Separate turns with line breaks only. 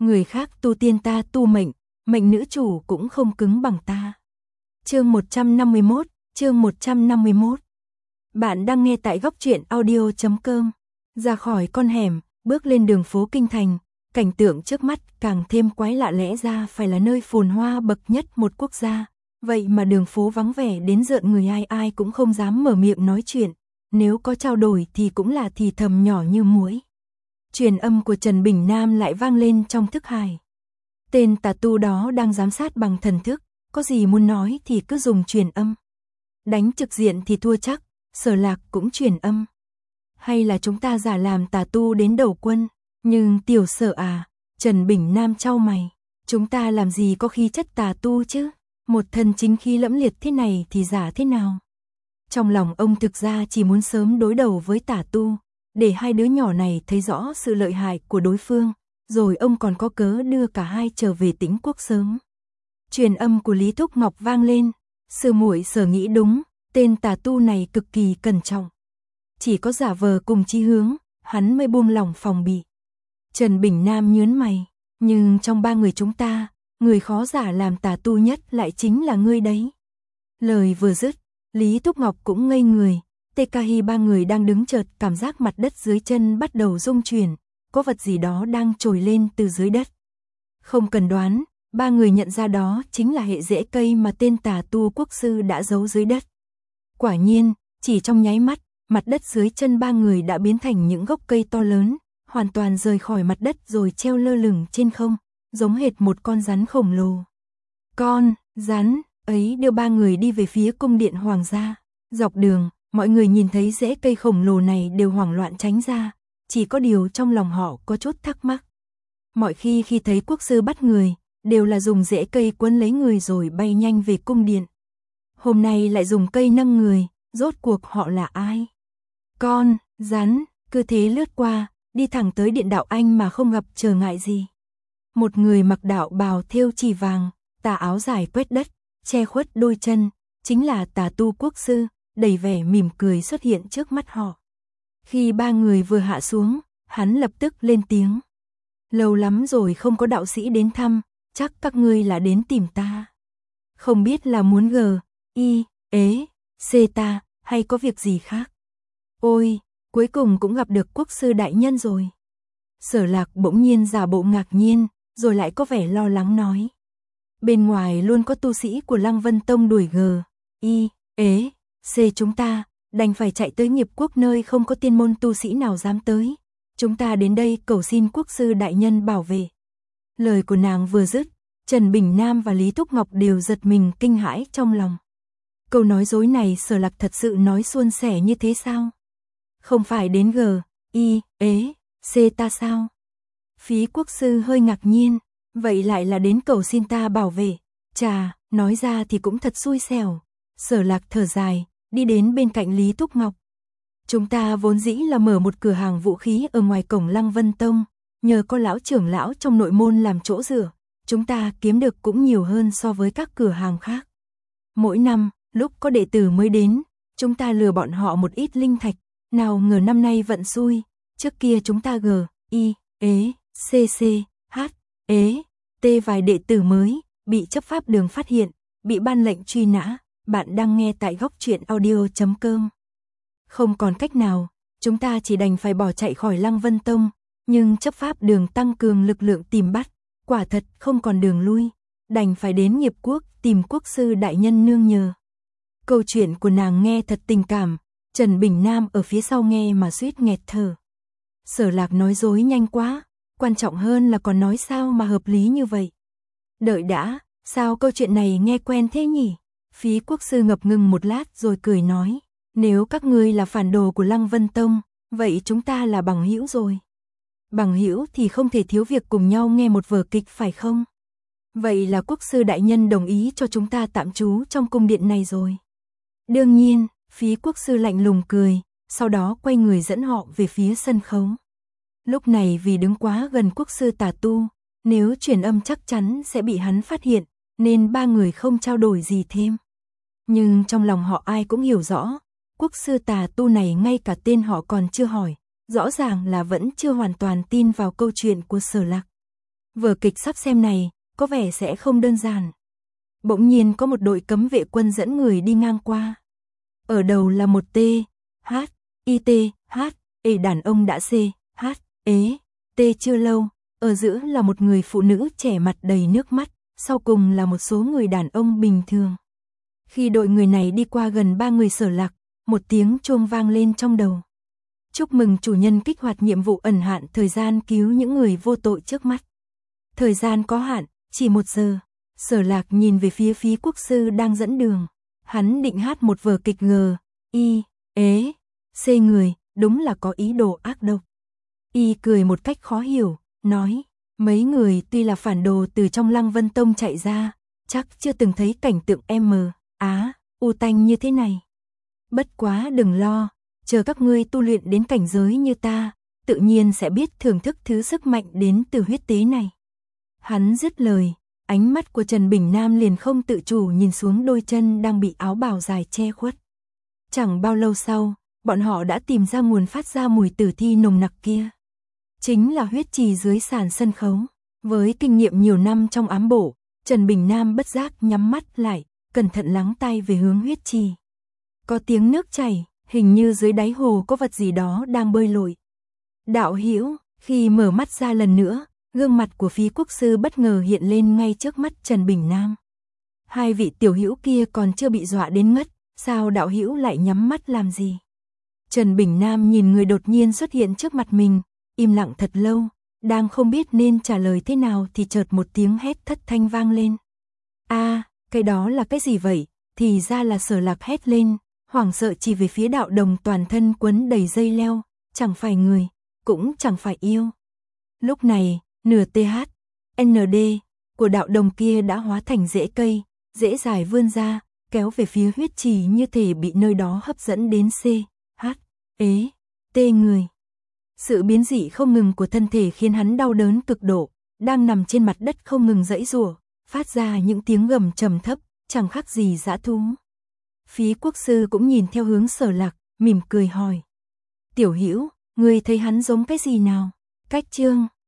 người khác tu tiên ta tu mệnh, mệnh nữ chủ cũng không cứng bằng ta. Chương 151, chương 151. Bạn đang nghe tại góc truyện audio.com. Ra khỏi con hẻm, bước lên đường phố kinh thành, cảnh tượng trước mắt càng thêm quái lạ, lẽ ra phải là nơi phồn hoa bậc nhất một quốc gia. Vậy mà đường phố vắng vẻ đến rợn người, ai cũng không dám mở miệng nói chuyện, nếu có trao đổi thì cũng là thì thầm nhỏ như muỗi. Truyền âm của Trần Bình Nam lại vang lên trong thức hải. Tên tà tu đó đang giám sát bằng thần thức, có gì muốn nói thì cứ dùng truyền âm. Đánh trực diện thì thua chắc, Sở Lạc cũng truyền âm. Hay là chúng ta giả làm tà tu đến đầu quân, nhưng tiểu Sở à, Trần Bình Nam chau mày, chúng ta làm gì có khí chất tà tu chứ, một thân chính khí lẫm liệt thế này thì giả thế nào. Trong lòng ông thực ra chỉ muốn sớm đối đầu với tà tu, để hai đứa nhỏ này thấy rõ sự lợi hại của đối phương, rồi ông còn có cớ đưa cả hai trở về Tĩnh Quốc sớm. Truyền âm của Lý Thúc Ngọc vang lên, sư muội Sở nghĩ đúng, tên tà tu này cực kỳ cẩn trọng. Chỉ có giả vờ cùng chí hướng, hắn mới buông lỏng phòng bị. Trần Bình Nam nhướng mày, nhưng trong ba người chúng ta, người khó giả làm tà tu nhất lại chính là ngươi đấy. Lời vừa dứt, Lý Thúc Ngọc cũng ngây người, TKI ba người đang đứng chợt cảm giác mặt đất dưới chân bắt đầu rung chuyển, có vật gì đó đang trồi lên từ dưới đất. Không cần đoán, ba người nhận ra đó chính là hệ rễ cây mà tên tà tu quốc sư đã giấu dưới đất. Quả nhiên, chỉ trong nháy mắt, mặt đất dưới chân ba người đã biến thành những gốc cây to lớn, hoàn toàn rời khỏi mặt đất rồi treo lơ lửng trên không, giống hệt một con rắn khổng lồ. Con rắn ấy đưa ba người đi về phía cung điện hoàng gia. Dọc đường, mọi người nhìn thấy rễ cây khổng lồ này đều hoảng loạn tránh ra, chỉ có điều trong lòng họ có chút thắc mắc. Mọi khi thấy quốc sư bắt người, đều là dùng rễ cây quấn lấy người rồi bay nhanh về cung điện. Hôm nay lại dùng cây nâng người, rốt cuộc họ là ai? Con rắn cứ thế lướt qua, đi thẳng tới điện đạo anh mà không gặp trở ngại gì. Một người mặc đạo bào thêu chỉ vàng, tà áo dài quét đất, che khuất đôi chân, chính là tà tu quốc sư, đầy vẻ mỉm cười xuất hiện trước mắt họ. Khi ba người vừa hạ xuống, hắn lập tức lên tiếng. Lâu lắm rồi không có đạo sĩ đến thăm, chắc các ngươi là đến tìm ta. Không biết là muốn C ta, hay có việc gì khác? Ôi, cuối cùng cũng gặp được quốc sư đại nhân rồi. Sở Lạc bỗng nhiên giả bộ ngạc nhiên, rồi lại có vẻ lo lắng nói. Bên ngoài luôn có tu sĩ của Lăng Vân Tông đuổi C chúng ta, đành phải chạy tới Nghiệp Quốc nơi không có tiên môn tu sĩ nào dám tới. Chúng ta đến đây cầu xin quốc sư đại nhân bảo vệ. Lời của nàng vừa dứt, Trần Bình Nam và Lý Thúc Ngọc đều giật mình kinh hãi trong lòng. Câu nói dối này Sở Lạc thật sự nói suôn sẻ như thế sao? Không phải đến C ta sao? Phí quốc sư hơi ngạc nhiên, vậy lại là đến cầu xin ta bảo vệ. Chà, nói ra thì cũng thật xui xẻo. Sở Lạc thở dài, đi đến bên cạnh Lý Thúc Ngọc. Chúng ta vốn dĩ là mở một cửa hàng vũ khí ở ngoài cổng Lăng Vân Tông, nhờ có lão trưởng lão trong nội môn làm chỗ dựa, chúng ta kiếm được cũng nhiều hơn so với các cửa hàng khác. Mỗi năm, lúc có đệ tử mới đến, chúng ta lừa bọn họ một ít linh thạch, nào ngờ năm nay vận xui, trước kia chúng ta vài đệ tử mới, bị chấp pháp đường phát hiện, bị ban lệnh truy nã. Bạn đang nghe tại góc truyện audio.com. Không còn cách nào, chúng ta chỉ đành phải bỏ chạy khỏi Lăng Vân Tông, nhưng chấp pháp đường tăng cường lực lượng tìm bắt, quả thật không còn đường lui, đành phải đến Nghiệp Quốc tìm quốc sư đại nhân nương nhờ. Câu chuyện của nàng nghe thật tình cảm, Trần Bình Nam ở phía sau nghe mà suýt nghẹt thở. Sở Lạc nói dối nhanh quá, quan trọng hơn là còn nói sao mà hợp lý như vậy. Đợi đã, sao câu chuyện này nghe quen thế nhỉ? Phí quốc sư ngập ngừng một lát rồi cười nói, nếu các ngươi là phản đồ của Lăng Vân Tông, vậy chúng ta là bằng hữu rồi. Bằng hữu thì không thể thiếu việc cùng nhau nghe một vở kịch phải không? Vậy là quốc sư đại nhân đồng ý cho chúng ta tạm trú trong cung điện này rồi. Đương nhiên, Phí quốc sư lạnh lùng cười, sau đó quay người dẫn họ về phía sân khấu. Lúc này vì đứng quá gần quốc sư tà tu, nếu truyền âm chắc chắn sẽ bị hắn phát hiện, nên ba người không trao đổi gì thêm. Nhưng trong lòng họ ai cũng hiểu rõ, quốc sư tà tu này ngay cả tên họ còn chưa hỏi, rõ ràng là vẫn chưa hoàn toàn tin vào câu chuyện của Sở Lạc. Vở kịch sắp xem này, có vẻ sẽ không đơn giản. Bỗng nhiên có một đội cấm vệ quân dẫn người đi ngang qua. Ở đầu là một T, H, I T, H, E đàn ông đã C, H, ế, T chưa lâu. Ở giữa là một người phụ nữ trẻ mặt đầy nước mắt, sau cùng là một số người đàn ông bình thường. Khi đội người này đi qua gần 3 người Sở Lạc, một tiếng chuông vang lên trong đầu. Chúc mừng chủ nhân kích hoạt nhiệm vụ ẩn hạn thời gian cứu những người vô tội trước mắt. Thời gian có hạn, chỉ 1 giờ. Sở Lạc nhìn về phía Phí Quốc sư đang dẫn đường. Hắn định hát một vở kịch G, I, ế, C người, đúng là có ý đồ ác độc. Y cười một cách khó hiểu, nói, mấy người tuy là phản đồ từ trong Lăng Vân Tông chạy ra, chắc chưa từng thấy cảnh tượng u tanh như thế này. Bất quá đừng lo, chờ các ngươi tu luyện đến cảnh giới như ta, tự nhiên sẽ biết thưởng thức thứ sức mạnh đến từ huyết tế này. Hắn dứt lời, ánh mắt của Trần Bình Nam liền không tự chủ nhìn xuống đôi chân đang bị áo bào dài che khuất. Chẳng bao lâu sau, bọn họ đã tìm ra nguồn phát ra mùi tử thi nồng nặc kia. Chính là huyết trì dưới sàn sân khấu. Với kinh nghiệm nhiều năm trong ám bộ, Trần Bình Nam bất giác nhắm mắt lại, cẩn thận lắng tai về hướng huyết trì. Có tiếng nước chảy, hình như dưới đáy hồ có vật gì đó đang bơi lội. Đạo hữu, khi mở mắt ra lần nữa, gương mặt của Phí Quốc sư bất ngờ hiện lên ngay trước mắt Trần Bình Nam. Hai vị tiểu hữu kia còn chưa bị dọa đến ngất, sao đạo hữu lại nhắm mắt làm gì? Trần Bình Nam nhìn người đột nhiên xuất hiện trước mặt mình, im lặng thật lâu, đang không biết nên trả lời thế nào thì chợt một tiếng hét thất thanh vang lên. Cái đó là cái gì vậy? Thì ra là Sở Lạc hét lên, hoảng sợ chỉ về phía đạo đồng toàn thân quấn đầy dây leo, chẳng phải người, cũng chẳng phải yêu. Lúc này, nửa TH, ND của đạo đồng kia đã hóa thành rễ cây, rễ dài vươn ra, kéo về phía huyết trì như thể bị nơi đó hấp dẫn đến C, H, ế, T người. Sự biến dị không ngừng của thân thể khiến hắn đau đớn cực độ, đang nằm trên mặt đất không ngừng giãy giụa, phát ra những tiếng gầm trầm thấp, chẳng khác gì dã thú. Phí Quốc sư cũng nhìn theo hướng Sở Lạc, mỉm cười hỏi. Tiểu hữu, ngươi thấy hắn giống cái gì nào? Cách chương